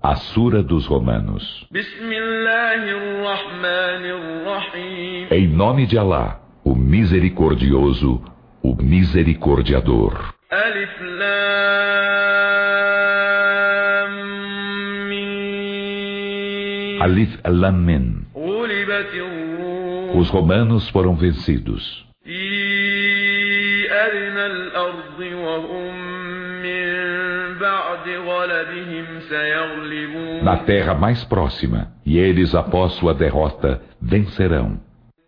A Sura dos Romanos. Em nome de Alá, o Misericordioso, o Misericordiador. Alif Lam Mim. Alif Lam Mim. Os romanos foram vencidos. Na terra mais próxima, e eles, após sua derrota, vencerão.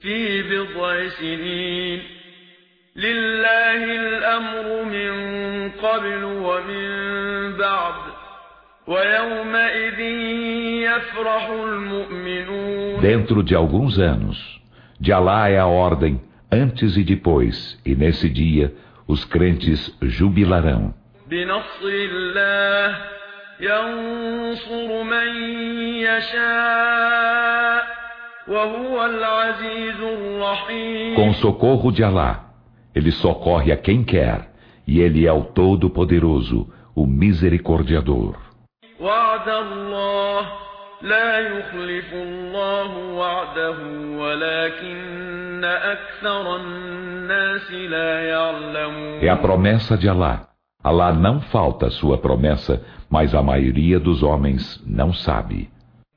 Dentro de alguns anos, de Alá é a ordem, antes e depois, e nesse dia, os crentes jubilarão. Com o socorro de Alá, ele socorre a quem quer, e ele é o Todo-Poderoso, o Misericordiador. É a promessa de Alá. Alá não falta sua promessa, mas a maioria dos homens não sabe.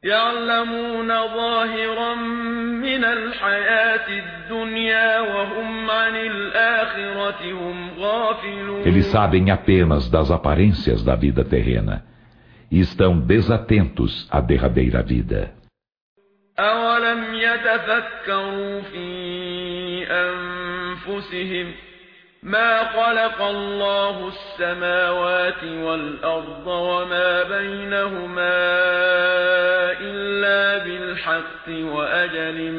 Eles sabem apenas das aparências da vida terrena e estão desatentos à derradeira vida. أَوَلَمْ يَتَفَكَّرُوا فِي أَنفُسِهِمْ مَا خَلَقَ اللَّهُ السَّمَاوَاتِ وَالْأَرْضَ وَمَا بَيْنَهُمَا إِلَّا بِالْحَقِّ وَأَجَلٍ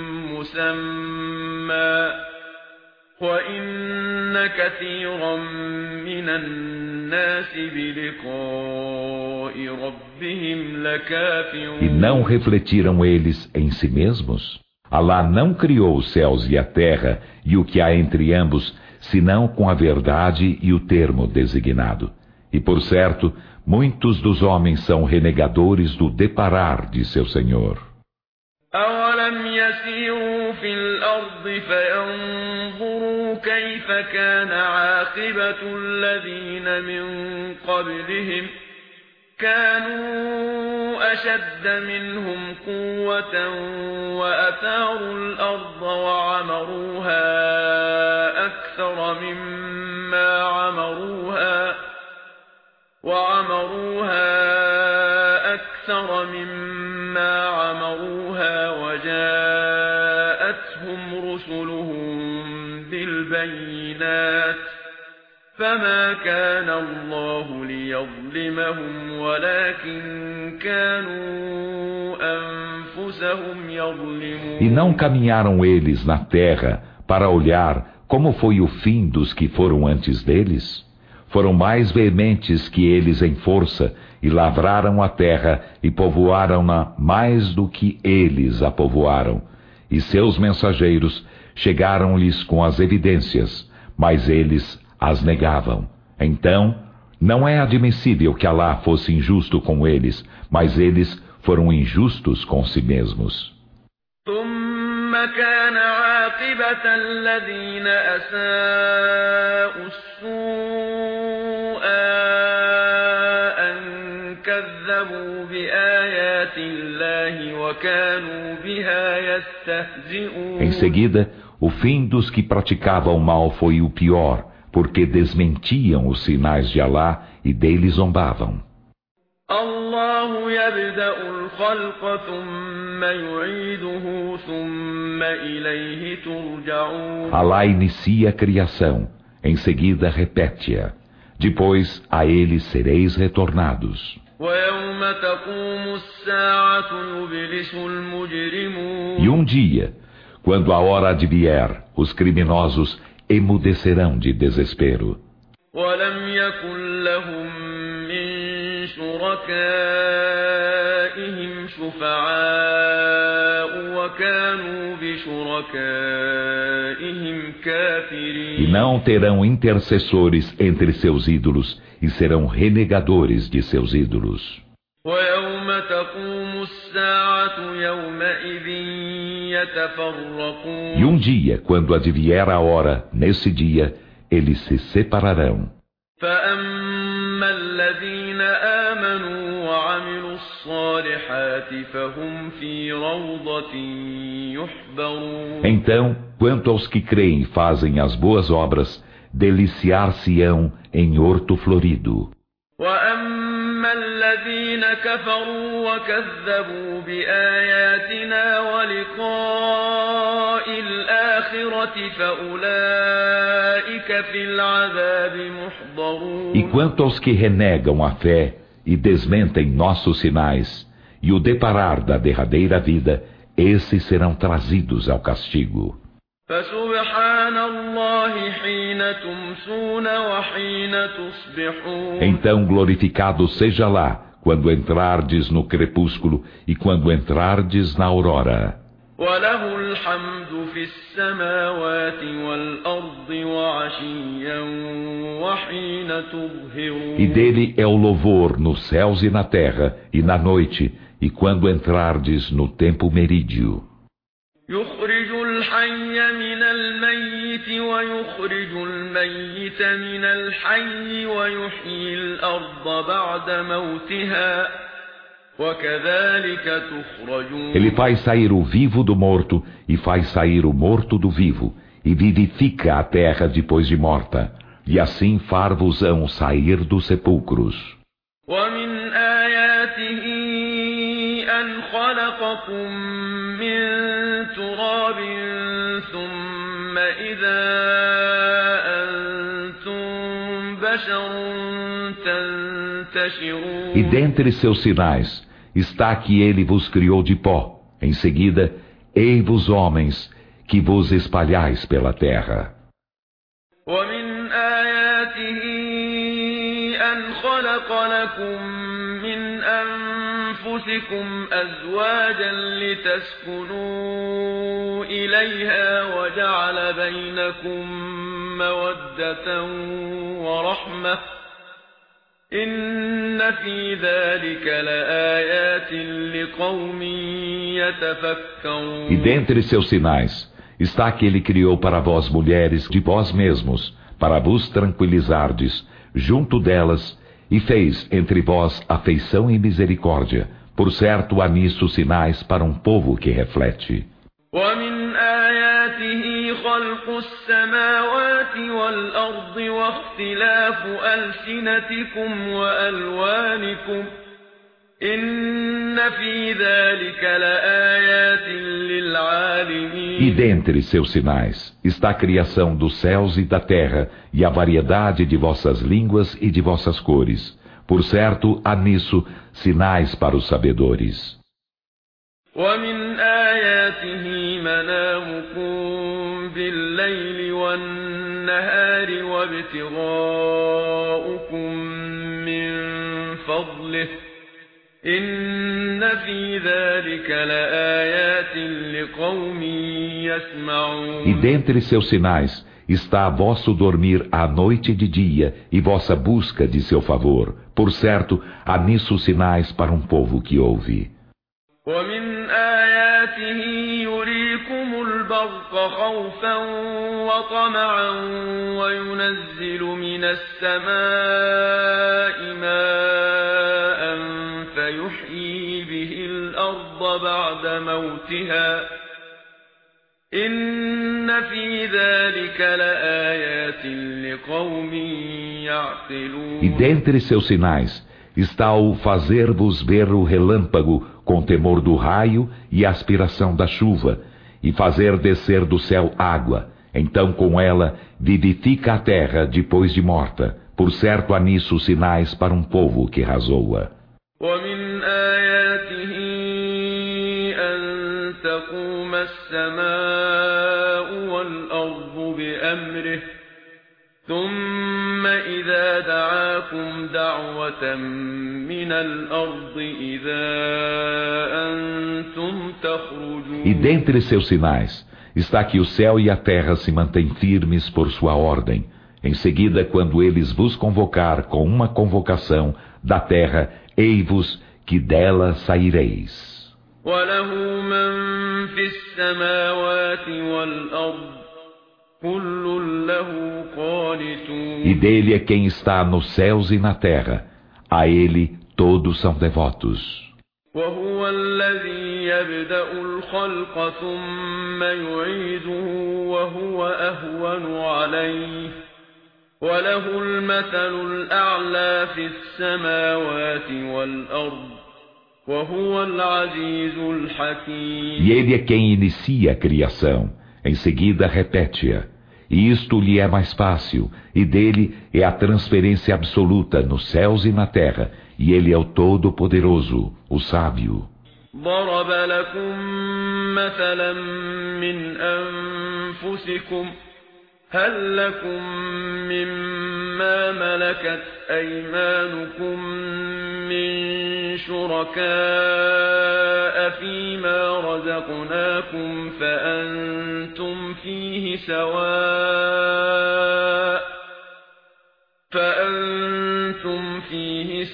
مُّسَمًّى وَإِنَّ كَثِيرًا مِّنَ النَّاسِ بِلِقَاءِ رَبِّهِمْ لَكَافِرُونَ. E não refletiram eles em si mesmos? Alá não criou os céus e a terra e o que há entre ambos, senão com a verdade e o termo designado. E por certo, muitos dos homens são renegadores do deparar de seu Senhor. أَوَلَمْ يَسِيرُوا فِي الْأَرْضِ فَيَنظُرُوا كَيْفَ كَانَ عَاقِبَةُ الَّذِينَ مِن قَبْلِهِمْ كَانُوا أَشَدَّ مِنْهُمْ قُوَّةً وَأَثَارُوا الْأَرْضَ وَعَمَرُوهَا أَكْثَرَ مِمَّا عَمَرُوهَا وَجَاءَتْهُمْ رُسُلُهُم بِالْبَيِّنَاتِ فَمَا كَانَ اللَّهُ لِيَظْلِمَهُمْ وَلَكِن كَانُوا أَنفُسَهُمْ يَظْلِمُونَ. E não caminharam eles na terra para olhar como foi o fim dos que foram antes deles? Foram mais veementes que eles em força, e lavraram a terra e povoaram-na mais do que eles a povoaram. E seus mensageiros chegaram-lhes com as evidências, mas eles as negavam. Então, não é admissível que Alá fosse injusto com eles, mas eles foram injustos com si mesmos. ثم كان عاقبة الذين أساءوا السوء أن كذبوا بآيات الله وكانوا بها يستهزئون. Em seguida, o fim dos que praticavam mal foi o pior, porque desmentiam os sinais de Alá e dele zombavam. الله يبدأ الخلق ثم يعيده ثم إليه ترجعون. Alá inicia a criação, em seguida repete-a. Depois a ele sereis retornados. ويوم تقوم الساعة يبلس المجرمون. E um dia, quando a hora advier, os criminosos emudecerão de desespero. ولم يكن لهم من شركائهم شفعاء وكانوا بشركائهم كافرين. E não terão intercessores entre seus ídolos e serão renegadores de seus ídolos. ويوم تقوم الساعة يومئذ يتفرقون. E um dia, quando advier a hora, nesse dia, eles se separarão. فأما الذين آمنوا وعملوا الصالحات فهم في روضة يحبرون. Então, quanto aos que creem e fazem as boas obras, deliciar-se-ão em horto florido. وأما الذين كفروا وكذبوا بآياتنا ولقاء الآخرة فأولئك في العذاب محضرون. E quanto aos que renegam a fé e desmentem nossos sinais, e o deparar da derradeira vida, esses serão trazidos ao castigo. فسبحان الله حين تمسون وحين تصبحون. Então glorificado seja lá, quando entrardes no crepúsculo e quando entrardes na aurora. وله الحمد في السماوات والأرض وعشيا وحين تظهرون. E dele é o louvor nos céus e na terra, e na noite, e quando entrardes no tempo merídio. يخرج الحي من الميت ويخرج الميت من الحي ويحيي الأرض بعد موتها وكذلك تخرجون. Ele faz sair o vivo do morto e faz sair o morto do vivo e vivifica a terra depois de morta, e assim far-vos-ão sair dos sepulcros. ومن آياته أن خلقكم من تراب ثم إذا أنتم بشر تنتشرون. E dentre seus sinais está que ele vos criou de pó. Em seguida, ei-vos homens, que vos espalhais pela terra. ومن آياته أن خلق لكم من أنفسكم أزواجا لتسكنوا إليها وجعل بينكم مودة ورحمة إن في ذلك لآيات لقوم يتفكرون. E dentre seus sinais está que ele criou para vós mulheres de vós mesmos, para vos tranquilizardes, junto delas, e fez entre vós afeição e misericórdia. Por certo, há nisso sinais para um povo que reflete. ومن آياته خلق السماوات والأرض واختلاف ألسنتكم وألوانكم إن في ذلك لآيات للعالمين. E dentre seus sinais está a criação dos céus e da terra e a variedade de vossas línguas e de vossas cores. Por certo, há nisso sinais para os sabedores. ومن آياته منامكم بالليل والنهار وابتغاؤكم من فضله إن في ذلك لآيات لقوم يسمعون. E dentre seus sinais está vosso dormir à noite e de dia e vossa busca de seu favor. Por certo, há nisso sinais para um povo que ouve. ومن آياته يريكم البرق خوفا وطمعا وينزل من السماء ماء فيحيي به الأرض بعد موتها إن في ذلك لآيات لقوم يعقلون. E dentre seus sinais está o fazer-vos ver o relâmpago com temor do raio e a aspiração da chuva, e fazer descer do céu água. Então com ela vivifica a terra depois de morta. Por certo há nisso sinais para um povo que razoa. ومن آياته أن تقوم السماء والأرض بأمره ثم إذا دعاكم دعوة من الأرض إذا أنتم تخرجون. E dentre seus sinais está que o céu e a terra se mantêm firmes por sua ordem. Em seguida, quando eles vos convocar com uma convocação da terra, ei-vos que dela saireis. وله من في السماوات والأرض كل له قانتون. E dele é quem está nos céus e na terra, a ele todos são devotos. وهو الذي يبدأ الخلق ثم يعيده وهو أهون عليه وله المثل الأعلى في السماوات والأرض وهو العزيز الحكيم. E ele é quem inicia a criação, em seguida repete-a. E isto lhe é mais fácil, e dele é a transferência absoluta nos céus e na terra, e ele é o Todo-Poderoso, o Sábio. ضرب لكم مثلا من أنفسكم هل لكم مما ملكت أيمانكم من شركاء فيما رزقناكم فأنتم فيه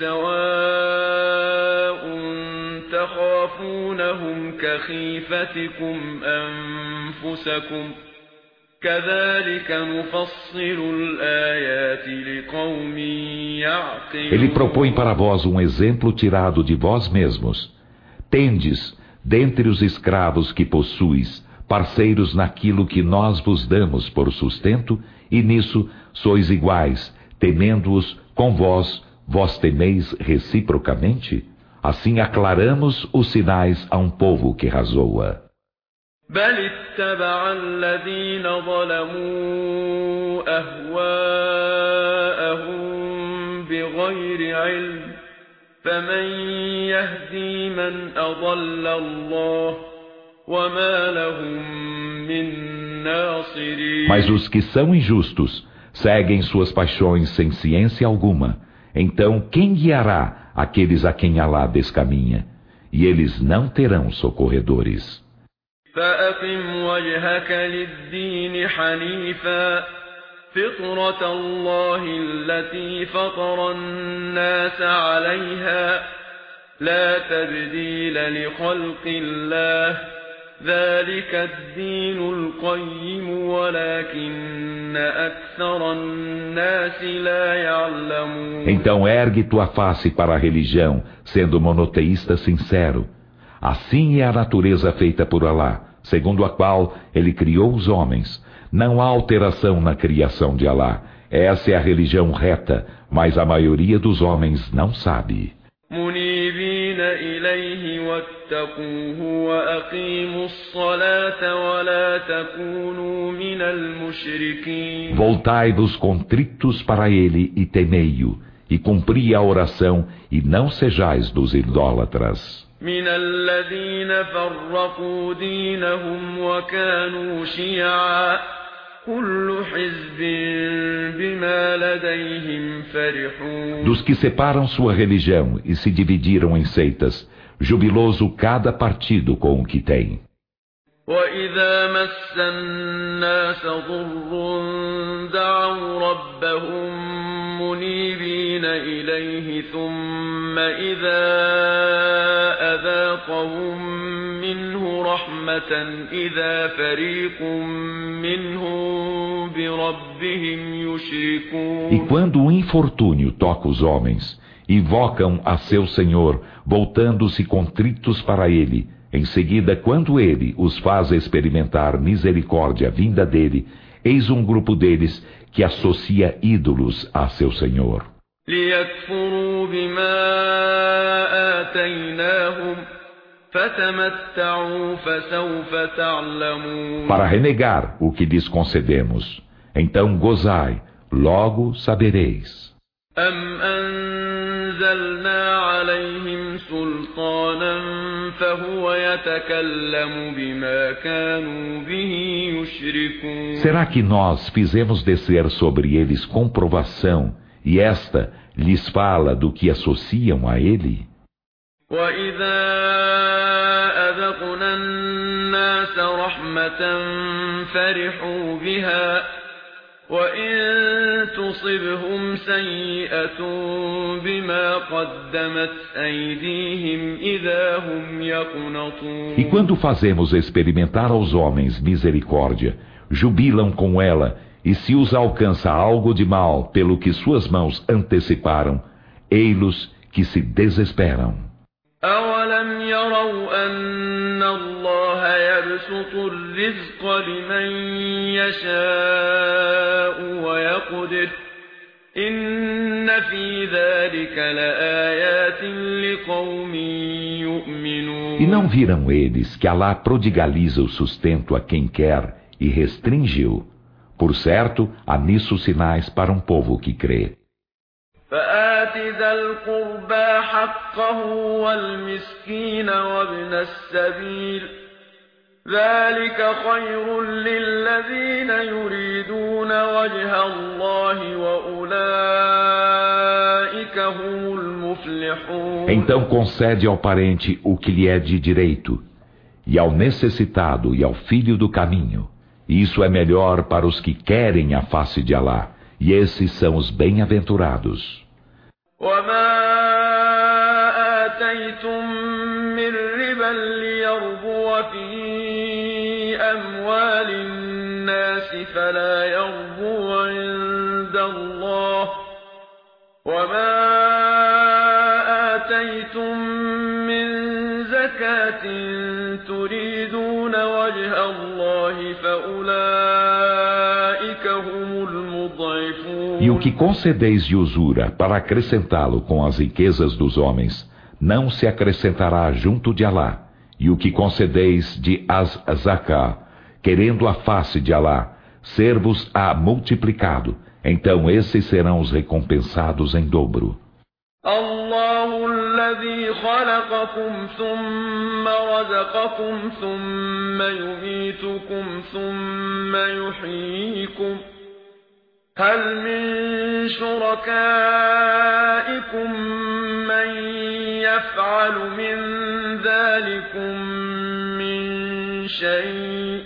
سواء تخافونهم كخيفتكم أنفسكم كذلك نفصل الآيات لقوم يعقلون. Ele propõe para vós um exemplo tirado de vós mesmos. Tendes, dentre os escravos que possuis, parceiros naquilo que nós vos damos por sustento, e nisso sois iguais, temendo-os com vós, vós temeis reciprocamente? Assim aclaramos os sinais a um povo que razoa. بل اتبع الذين ظلموا أهواءهم بغير علم فمن يهدي من أضل الله وما لهم من ناصرين. Mas os que são injustos seguem suas paixões sem ciência alguma. Então quem guiará aqueles a quem Alá descaminha? E eles não terão socorredores. فأقم وجهك للدين حنيفا فطرة الله التي فطر الناس عليها لا تبديل لخلق الله ذلك الدين القيم ولكن أكثر الناس لا يعلمون. Então ergue tua face para a religião, sendo monoteísta sincero. Assim é a natureza feita por Alá, segundo a qual ele criou os homens. Não há alteração na criação de Alá. Essa é a religião reta, mas a maioria dos homens não sabe. منيبين إليه واتقوه وأقيموا الصلاة ولا تكونوا من المشركين. Voltai-vos contritos para ele e temei-o, e cumpri a oração, e não sejais dos idólatras. من الذين فرقوا دينهم وكانوا شيعا كل حزب بما لديهم فرحون. Dos que separam sua religião e se dividiram em seitas, jubiloso cada partido com o que tem. وإذا مس الناس ضر دعوا ربهم منيبين إليه ثم إذا أذاقهم منه رحمة إذا فريق منهم بربهم يشركون. E quando o infortúnio toca os homens, invocam a seu Senhor, voltando-se contritos para ele. Em seguida, quando ele os faz experimentar misericórdia vinda dele, eis um grupo deles que associa ídolos a seu Senhor. ليكفروا بما آتيناهم فتمتعوا فسوف تعلمون. Para renegar o que lhes concedemos. Então gozai, logo sabereis. أم أنزلنا عليهم سلطانا فهو يتكلم بما كانوا به يشركون. Será que nós fizemos descer sobre eles comprovação, e esta lhes fala do que associam a ele? وإذا أذقنا الناس رحمة فرحوا بها وإن تصبهم تصبهم سيئة بما قدمت أيديهم إذا هم يقنطون. E quando fazemos experimentar aos homens misericórdia, jubilam com ela, e se os alcança algo de mal pelo que suas mãos anteciparam, ei-los que se desesperam. أَوَلَمْ يَرَوْا أَنَّ اللَّهَ يَبْسُطُ الرِّزْقَ لِمَن يَشَاءُ وَيَقْدِرُ إِنَّ فِي ذَلِكَ لَآيَاتٍ لِقَوْمٍ يُؤْمِنُونَ. E não viram eles que Alá prodigaliza o sustento a quem quer e restringe-o? Por certo, há nisso sinais para um povo que crê. فآت ذا القربى حقه والمسكين وابن السبيل ذلك خير للذين يريدون وجه الله وأولئك هم المفلحون. Então concede ao parente o que lhe é de direito, e ao necessitado e ao filho do caminho. Isso é melhor para os que querem a face de Alá. E esses são os bem-aventurados. وَمَا آتَيْتُم مِّن رِّبًا لِّيَرْبُوَ فِي أَمْوَالِ النَّاسِ فَلَا يَرْبُو عِندَ اللَّهِ وَمَا آتَيْتُم مِّن زَكَاةٍ تُرِيدُونَ وَجْهَ اللَّهِ فَأُولَٰئِكَ هُمُ الْمُضْعِفُونَ. E o que concedeis de usura para acrescentá-lo com as riquezas dos homens, não se acrescentará junto de Alá. E o que concedeis de az-zaká, querendo a face de Alá, ser-vos-á multiplicado, então esses serão os recompensados em dobro. الله الذي خلقكم ثم رزقكم ثم يميتكم ثم يحييكم هل من شركائكم من يفعل من ذلكم من شيء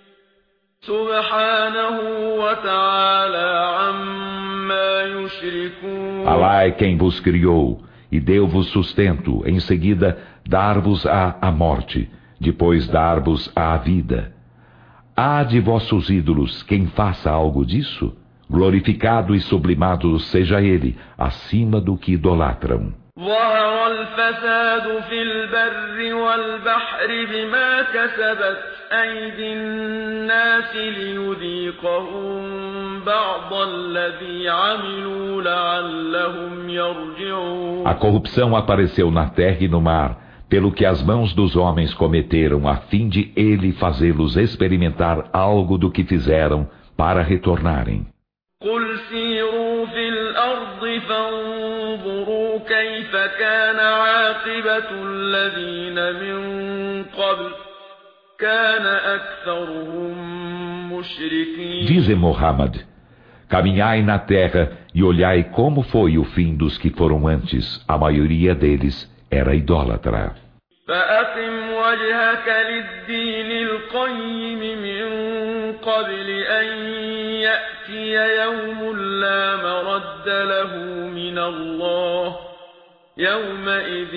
سبحانه وتعالى عما يشركون. Alá é quem vos criou e deu-vos sustento, em seguida dar-vos-á a morte, depois dar-vos a vida. Há de vossos ídolos quem faça algo disso? Glorificado e sublimado seja ele, acima do que idolatram. ظهر الفساد في البر والبحر بما كسبت أيدي الناس ليذيقهم بعض الذي عملوا لعلهم يرجعون. A corrupção apareceu na terra e no mar, pelo que as mãos dos homens cometeram, a fim de ele fazê-los experimentar algo do que fizeram para retornarem. قل سيروا في الأرض فانظروا كيف كان عاقبة الذين من قبل كان أكثرهم مشركين. Dize Muhammad, caminhai na terra e olhai como foi o fim dos que foram antes, a maioria deles era idólatra. فأقم وجهك للدين القيم من قبل أن يأتي يوم لا مرد له من الله يومئذ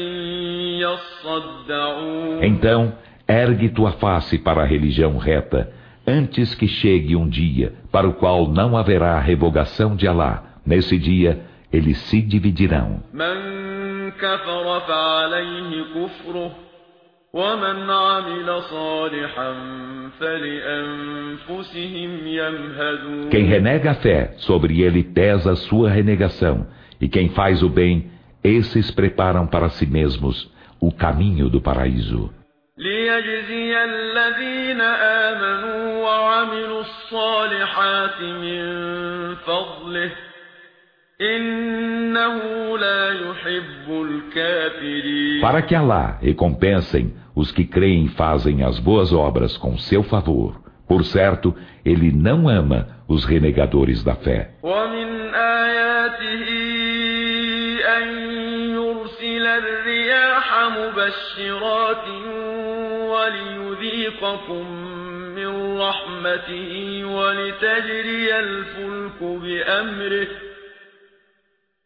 يصدعون. Então, ergue tua face para a religião reta, antes que chegue um dia para o qual não haverá revogação de Alá. Nesse dia, eles se dividirão. من كفر فعليه كفره ومن عمل صالحا فلأنفسهم يمهدون. Quem renega a fé, sobre ele pesa a sua renegação, e quem faz o bem, esses preparam para si mesmos o caminho do paraíso. ليجزي الذين آمنوا وعملوا الصالحات من فضله إنه لا يحب الكافرين. Para que Alá recompensem os que creem e fazem as boas obras com seu favor. Por certo, ele não ama os renegadores da fé. ومن آياته أن يرسل الرياح مبشرات وليذيقكم من رحمته ولتجري الفلك بأمره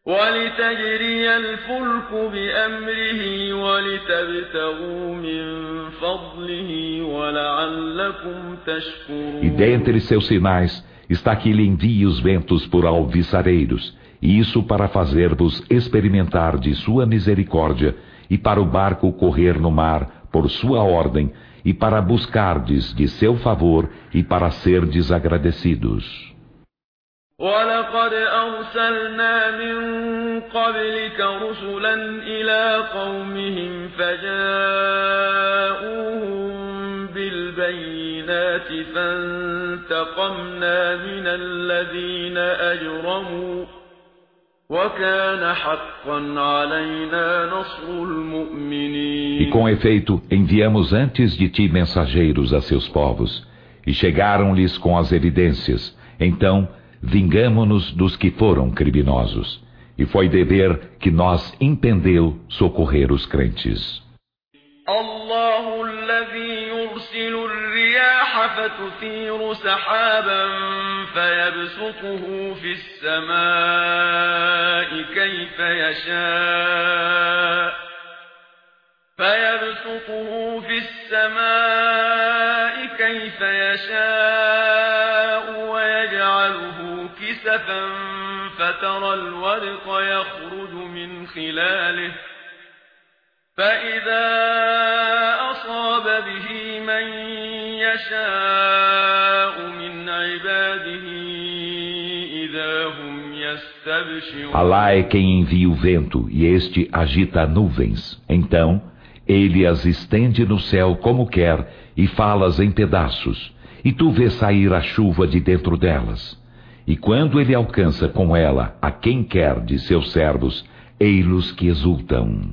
ولتجري الفلك بأمره ولتبتغوا من فضله ولعلكم تشكرون. E dentre seus sinais está que ele envia os ventos por alviçareiros, e isso para fazer-vos experimentar de sua misericórdia, e para o barco correr no mar por sua ordem, e para buscardes de seu favor, e para serdes agradecidos. وَلَقَدْ أَرْسَلْنَا مِن قَبْلِكَ رُسُلًا إِلَى قَوْمِهِمْ فَجَاءُوهُم بِالْبَيِّنَاتِ فَانتَقَمْنَا مِنَ الَّذِينَ أَجْرَمُوا وَكَانَ حَقًّا عَلَيْنَا نَصْرُ الْمُؤْمِنِينَ. E com efeito, enviamos antes de ti mensageiros a seus povos, e chegaram-lhes com as evidências. Então, vingamo-nos dos que foram criminosos, e foi dever que nós impendeu socorrer os crentes. الله الذي يرسل الرياح فتثير سحابا فيبسطه في السماء كيف يشاء ويجعله كسفا فترى الودق يخرج من خلاله فإذا أصاب به من يشاء من عباده إذا هم يستبشرون. Alá é quem envia o vento, e este agita nuvens. Então, ele as estende no céu como quer, e fala-as em pedaços, e tu vês sair a chuva de dentro delas. E quando ele alcança com ela a quem quer de seus servos, ei-los que exultam.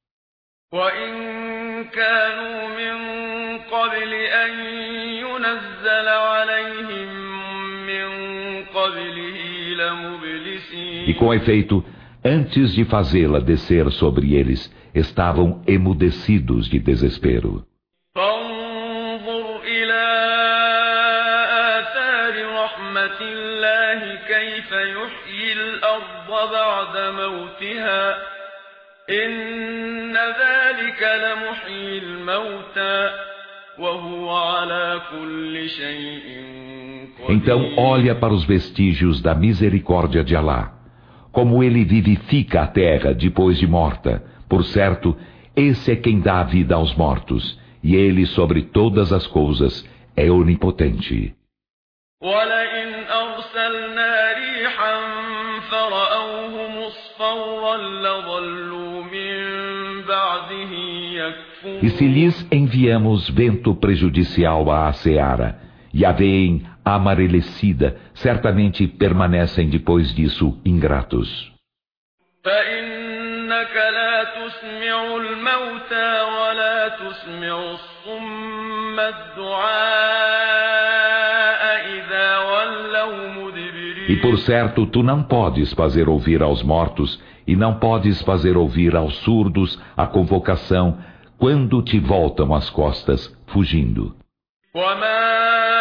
وَإِن كَانُوا مِن قَبْلِ أَن يُنَزَّلَ عَلَيْهِم مِّن قَبْلِهِ لَمُبْلِسِينَ. E com efeito, antes de fazê-la descer sobre eles, estavam emudecidos de desespero. فَانظُرْ إِلَىٰ آثَارِ رَحْمَةِ اللَّهِ كَيْفَ يُحْيِي الْأَرْضَ بَعْدَ مَوْتِهَا إِنَّ ذَلِكَ لَمُحْيِي الْمَوْتَىٰ وَهُوَ عَلَىٰ كُلِّ شَيْءٍ قَدِيرٌ. Então olha para os vestígios da misericórdia de Alá, como ele vivifica a terra depois de morta. Por certo, esse é quem dá a vida aos mortos, e ele sobre todas as coisas é onipotente. وَلَئِنْ أَرْسَلْنَا رِيحًا فَرَأَوْهُ مُصْفَرًّا لَظَلُّوا مِن بَعْدِهِ يَكْفُرُونَ. E se lhes enviamos vento prejudicial à seara, e a veem amarelecida, certamente permanecem depois disso ingratos. فَإِنَّكَ لَا تُسْمِعُ الْمَوْتَىٰ وَلَا تُسْمِعُ الصُّمَّ الدُّعَاءَ إِذَا وَلَّوْا مُدْبِرِينَ. E por certo, tu não podes fazer ouvir aos mortos, e não podes fazer ouvir aos surdos a convocação, quando te voltam as costas, fugindo. وَمَا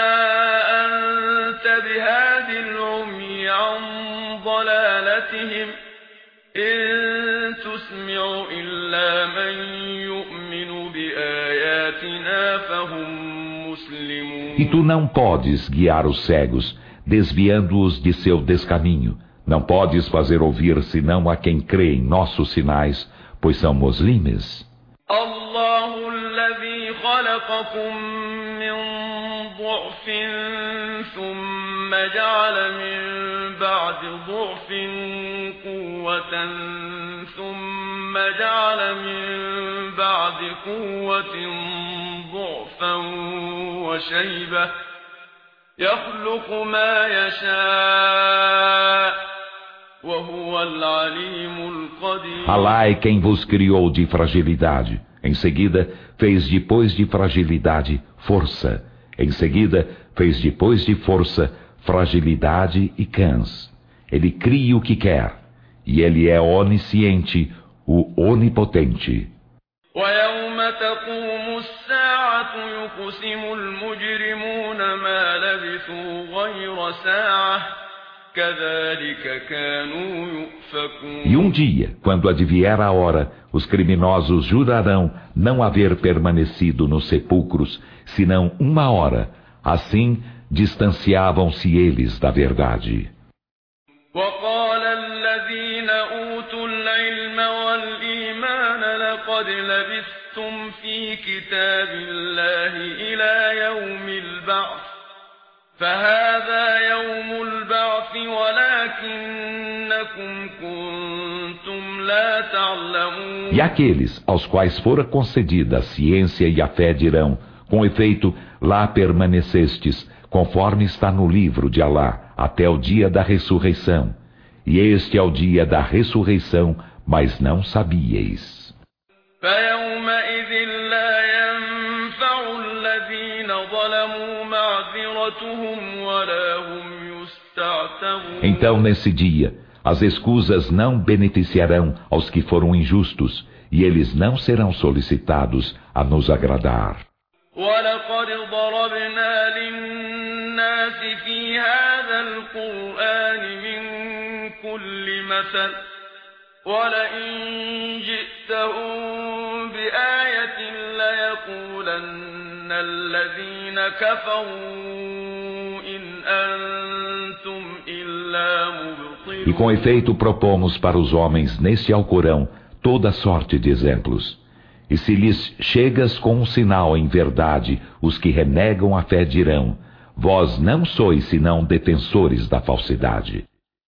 أَنتَ بِهَادِ الْعُمْيِ عَن ضَلَالَتِهِمْ إِن تُسْمِعُ إِلَّا مَن يُؤْمِنُ بِآيَاتِنَا فَهُم مُّسْلِمُونَ. E tu não podes guiar os cegos, desviando-os de seu descaminho. Não podes fazer ouvir senão a quem crê em nossos sinais, pois são muslimes. الله الذي خلقكم من ضعف ثم جعل من بعد ضعف قوة ثم جعل من بعد قوة ضعفا وشيبة يخلق ما يشاء وهو العليم القدير. Alá é quem vos criou de fragilidade. Em seguida, fez depois de fragilidade, força. Em seguida, fez depois de força, fragilidade e cãs. Ele cria o que quer. E ele é onisciente, o onipotente. وَيَوْمَ تَقُومُ السَّاعَةُ يُقْسِمُ الْمُجْرِمُونَ مَا لَبِثُوا غَيْرَ سَاعَةٍ E um dia, quando advier a hora, os criminosos jurarão não haver permanecido nos sepulcros, senão 1 hora. Assim, distanciavam-se eles da verdade. وقال الذين أوتوا العلم والإيمان لقد لبثتم في كتاب الله إلى يوم البعث فهذا يوم البعث ولكنكم كنتم لا تعلمون. E aqueles aos quais fora concedida a ciência e a fé dirão, com efeito, lá permanecestes, conforme está no livro de Alá, até o dia da ressurreição. E este é o dia da ressurreição, mas não sabíeis. Então, nesse dia, as escusas não beneficiarão aos que foram injustos, e eles não serão solicitados a nos agradar. وَلَقَدْ ضَرَبْنَا لِلنَّاسِ فِي هَذَا الْقُرْآنِ مِنْ كُلِّ مَثَلٍ وَلَئِنْ جِئْتَهُمْ بِآيَةٍ لَيَقُولَنَّ الَّذِينَ كَفَرُوا إِنْ أَنْتُمْ إِلَّا مُبْطِلُونَ. E com efeito propomos para os homens neste Alcorão toda sorte de exemplos. E se lhes chegas com um sinal em verdade, os que renegam a fé dirão, vós não sois senão defensores da falsidade.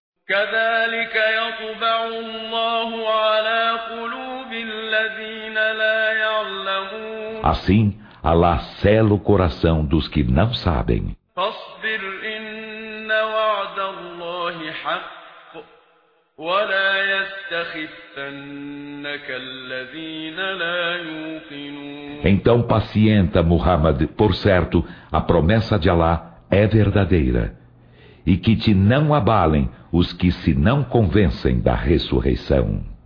Assim, Alá sela o coração dos que não sabem. Então pacienta, Muhammad, por certo, a promessa de Alá é verdadeira. E que te não abalem os que se não convencem da ressurreição.